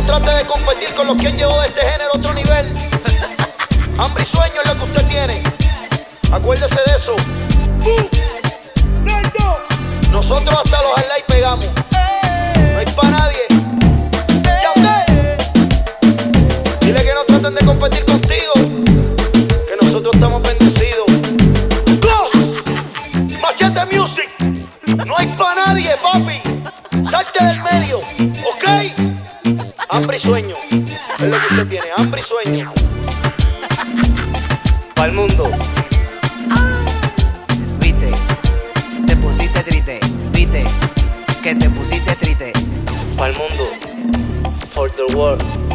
trate de competir con los que han llevado este género a otro nivel. Hambre y sueño es lo que usted tiene. Acuérdese de eso. Nosotros hasta los highlights pegamos. No hay pa' nadie. Ya usted. Dile que no traten de competir contigo, que nosotros estamos bendecidos. Go. Machete Music. No hay pa' nadie, papi. Salte del medio, ¿ok? Hambre y sueño es lo que usted tiene, hambre y sueño. Pa'l mundo. Viste, te pusiste triste. Viste, que te pusiste triste. Pa'l mundo. For the world.